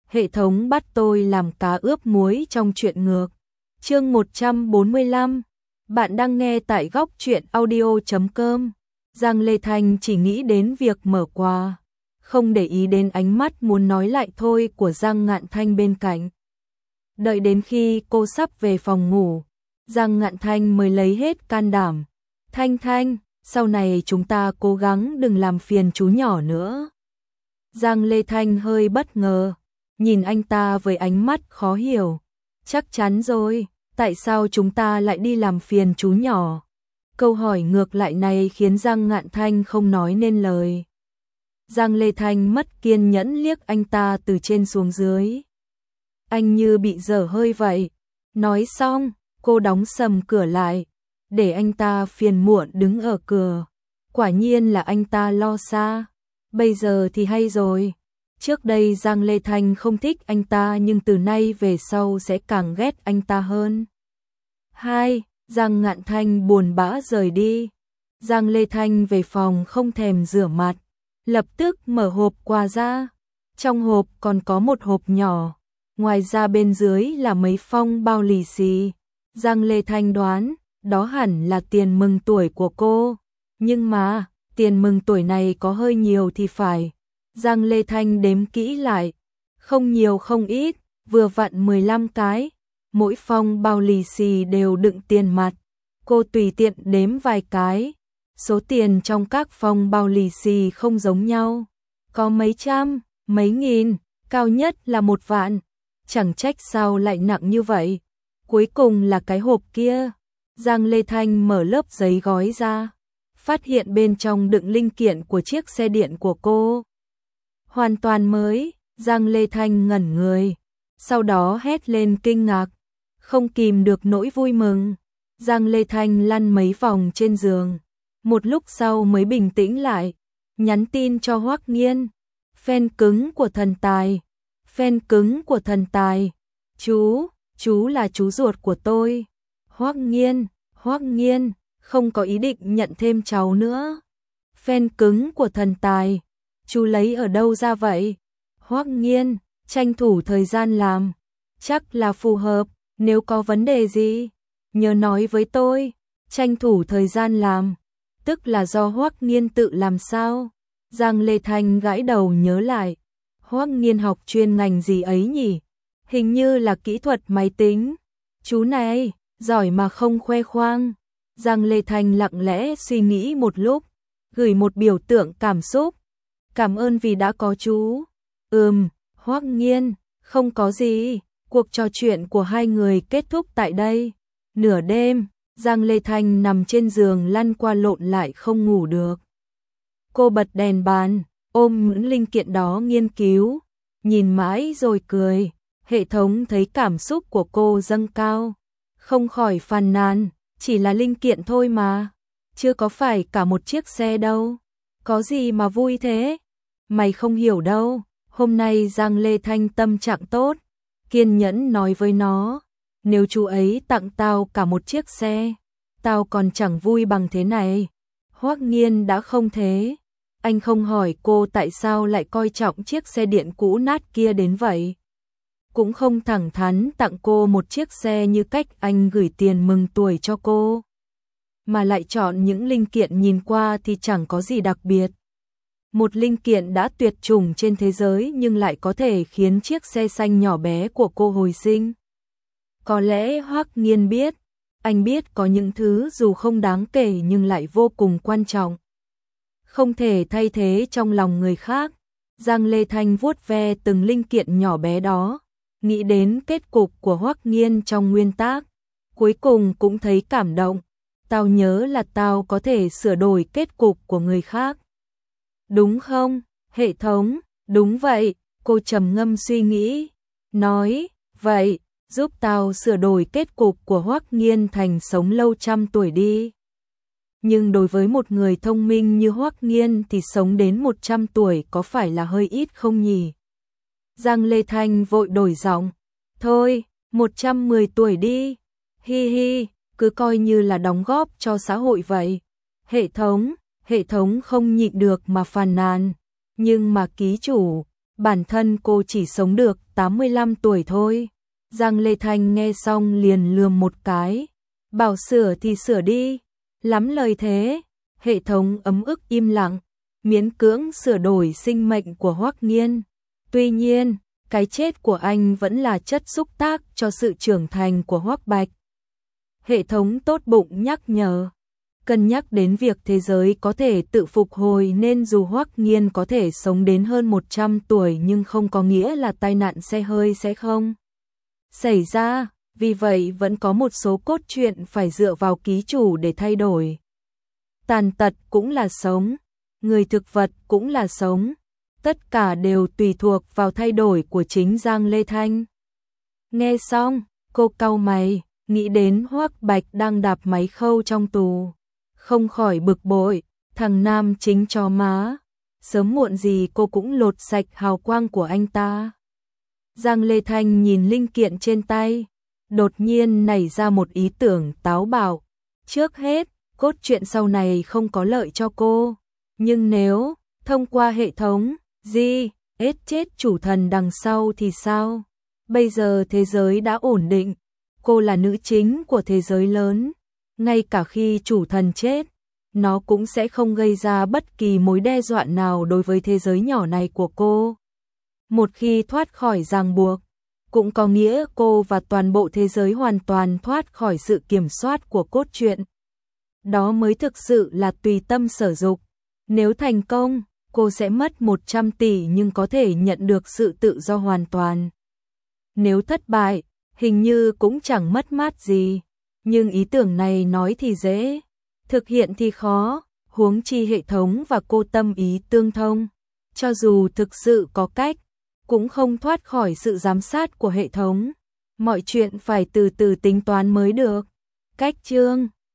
hệ thống bắt tôi làm cá ướp muối trong truyện ngược. Chương 145. Bạn đang nghe tại góc truyện audio.com. Giang Lê Thanh chỉ nghĩ đến việc mở quà, không để ý đến ánh mắt muốn nói lại thôi của Giang Ngạn Thanh bên cạnh. Đợi đến khi cô sắp về phòng ngủ, Giang Ngạn Thanh mới lấy hết can đảm. Thanh, sau này chúng ta cố gắng đừng làm phiền chú nhỏ nữa. Giang Lê Thanh hơi bất ngờ, nhìn anh ta với ánh mắt khó hiểu. Chắc chắn rồi, tại sao chúng ta lại đi làm phiền chú nhỏ? Câu hỏi ngược lại này khiến Giang Ngạn Thanh không nói nên lời. Giang Lê Thanh mất kiên nhẫn liếc anh ta từ trên xuống dưới. Anh như bị dở hơi vậy. Nói xong, cô đóng sầm cửa lại, để anh ta phiền muộn đứng ở cửa. Quả nhiên là anh ta lo xa. Bây giờ thì hay rồi. Trước đây Giang Lê Thanh không thích anh ta nhưng từ nay về sau sẽ càng ghét anh ta hơn. 2. Giang Ngạn Thanh buồn bã rời đi. Giang Lê Thanh về phòng không thèm rửa mặt, lập tức mở hộp quà ra. Trong hộp còn có một hộp nhỏ, ngoài ra bên dưới là mấy phong bao lì xì. Giang Lê Thanh đoán, đó hẳn là tiền mừng tuổi của cô. Nhưng mà, tiền mừng tuổi này có hơi nhiều thì phải. Giang Lê Thanh đếm kỹ lại, không nhiều không ít, vừa vặn 15 cái. Mỗi phong bao lì xì đều đựng tiền mặt. Cô tùy tiện đếm vài cái. Số tiền trong các phong bao lì xì không giống nhau. Có mấy trăm, mấy nghìn, cao nhất là 1 vạn. Chẳng trách sao lại nặng như vậy. Cuối cùng là cái hộp kia. Giang Lê Thanh mở lớp giấy gói ra, phát hiện bên trong đựng linh kiện của chiếc xe điện của cô. Hoàn toàn mới. Giang Lê Thanh ngẩn người, sau đó hét lên kinh ngạc, không kìm được nỗi vui mừng. Giang Lê Thanh lăn mấy vòng trên giường, một lúc sau mới bình tĩnh lại, nhắn tin cho Hoắc Nghiên. Fan cứng của thần tài, fan cứng của thần tài. Chú là chú ruột của tôi. Hoắc Nghiên, không có ý định nhận thêm cháu nữa. Fan cứng của thần tài, chú lấy ở đâu ra vậy? Hoắc Nghiên, tranh thủ thời gian làm, chắc là phù hợp, nếu có vấn đề gì, nhớ nói với tôi. Tranh thủ thời gian làm, tức là do Hoắc Nghiên tự làm sao? Giang Lê Thanh gãi đầu nhớ lại, Hoắc Nghiên học chuyên ngành gì ấy nhỉ? Hình như là kỹ thuật máy tính. Chú này, giỏi mà không khoe khoang. Giang Lê Thanh lặng lẽ suy nghĩ một lúc, gửi một biểu tượng cảm xúc. Cảm ơn vì đã có chú. Hoắc Nghiên, không có gì. Cuộc trò chuyện của hai người kết thúc tại đây. Nửa đêm, Giang Lê Thanh nằm trên giường lăn qua lộn lại không ngủ được. Cô bật đèn bàn, ôm những linh kiện đó nghiên cứu, nhìn mãi rồi cười. Hệ thống thấy cảm xúc của cô dâng cao, không khỏi phàn nàn, chỉ là linh kiện thôi mà, chưa có phải cả một chiếc xe đâu. Có gì mà vui thế? Mày không hiểu đâu. Hôm nay Giang Lê Thanh tâm trạng tốt, kiên nhẫn nói với nó, nếu chú ấy tặng tao cả một chiếc xe, tao còn chẳng vui bằng thế này. Hoắc Nghiên đã không thế. Anh không hỏi cô tại sao lại coi trọng chiếc xe điện cũ nát kia đến vậy. Cũng không thẳng thắn tặng cô một chiếc xe như cách anh gửi tiền mừng tuổi cho cô, mà lại chọn những linh kiện nhìn qua thì chẳng có gì đặc biệt. Một linh kiện đã tuyệt chủng trên thế giới nhưng lại có thể khiến chiếc xe xanh nhỏ bé của cô hồi sinh. Có lẽ Hoắc Nghiên biết, anh biết có những thứ dù không đáng kể nhưng lại vô cùng quan trọng, không thể thay thế trong lòng người khác. Giang Lê Thanh vuốt ve từng linh kiện nhỏ bé đó, nghĩ đến kết cục của Hoắc Nghiên trong nguyên tác, cuối cùng cũng thấy cảm động. Tao nhớ là tao có thể sửa đổi kết cục của người khác, đúng không, hệ thống? Đúng vậy, cô trầm ngâm suy nghĩ, nói, vậy, giúp tao sửa đổi kết cục của Hoắc Nghiên thành sống lâu trăm tuổi đi. Nhưng đối với một người thông minh như Hoắc Nghiên thì sống đến 100 tuổi có phải là hơi ít không nhỉ? Giang Lê Thanh vội đổi giọng, thôi, 110 tuổi đi, hi hi, cứ coi như là đóng góp cho xã hội vậy. Hệ thống không nhịn được mà phàn nàn, nhưng mà ký chủ, bản thân cô chỉ sống được 85 tuổi thôi. Giang Lê Thanh nghe xong liền lườm một cái. Bảo sửa thì sửa đi. Lắm lời thế. Hệ thống ấm ức im lặng, miễn cưỡng sửa đổi sinh mệnh của Hoắc Nghiên. Tuy nhiên, cái chết của anh vẫn là chất xúc tác cho sự trưởng thành của Hoắc Bạch. Hệ thống tốt bụng nhắc nhở, cân nhắc đến việc thế giới có thể tự phục hồi nên dù Hoắc Nghiên có thể sống đến hơn 100 tuổi nhưng không có nghĩa là tai nạn xe hơi sẽ không xảy ra, vì vậy vẫn có một số cốt truyện phải dựa vào ký chủ để thay đổi. Tàn tật cũng là sống, người thực vật cũng là sống, tất cả đều tùy thuộc vào thay đổi của chính Giang Lê Thanh. Nghe xong, cô cau mày, nghĩ đến Hoắc Bạch đang đạp máy khâu trong tù, không khỏi bực bội, thằng nam chính chó má, sớm muộn gì cô cũng lột sạch hào quang của anh ta. Giang Lê Thanh nhìn linh kiện trên tay, đột nhiên nảy ra một ý tưởng táo bạo. Trước hết, cốt truyện sau này không có lợi cho cô, nhưng nếu thông qua hệ thống giết chết chủ thần đằng sau thì sao? Bây giờ thế giới đã ổn định, cô là nữ chính của thế giới lớn, ngay cả khi chủ thần chết, nó cũng sẽ không gây ra bất kỳ mối đe dọa nào đối với thế giới nhỏ này của cô. Một khi thoát khỏi ràng buộc, cũng có nghĩa cô và toàn bộ thế giới hoàn toàn thoát khỏi sự kiểm soát của cốt truyện. Đó mới thực sự là tùy tâm sở dục. Nếu thành công, cô sẽ mất 100 tỷ nhưng có thể nhận được sự tự do hoàn toàn. Nếu thất bại, hình như cũng chẳng mất mát gì. Nhưng ý tưởng này nói thì dễ, thực hiện thì khó, huống chi hệ thống và cô tâm ý tương thông. Cho dù thực sự có cách, cũng không thoát khỏi sự giám sát của hệ thống. Mọi chuyện phải từ từ tính toán mới được. Cách chương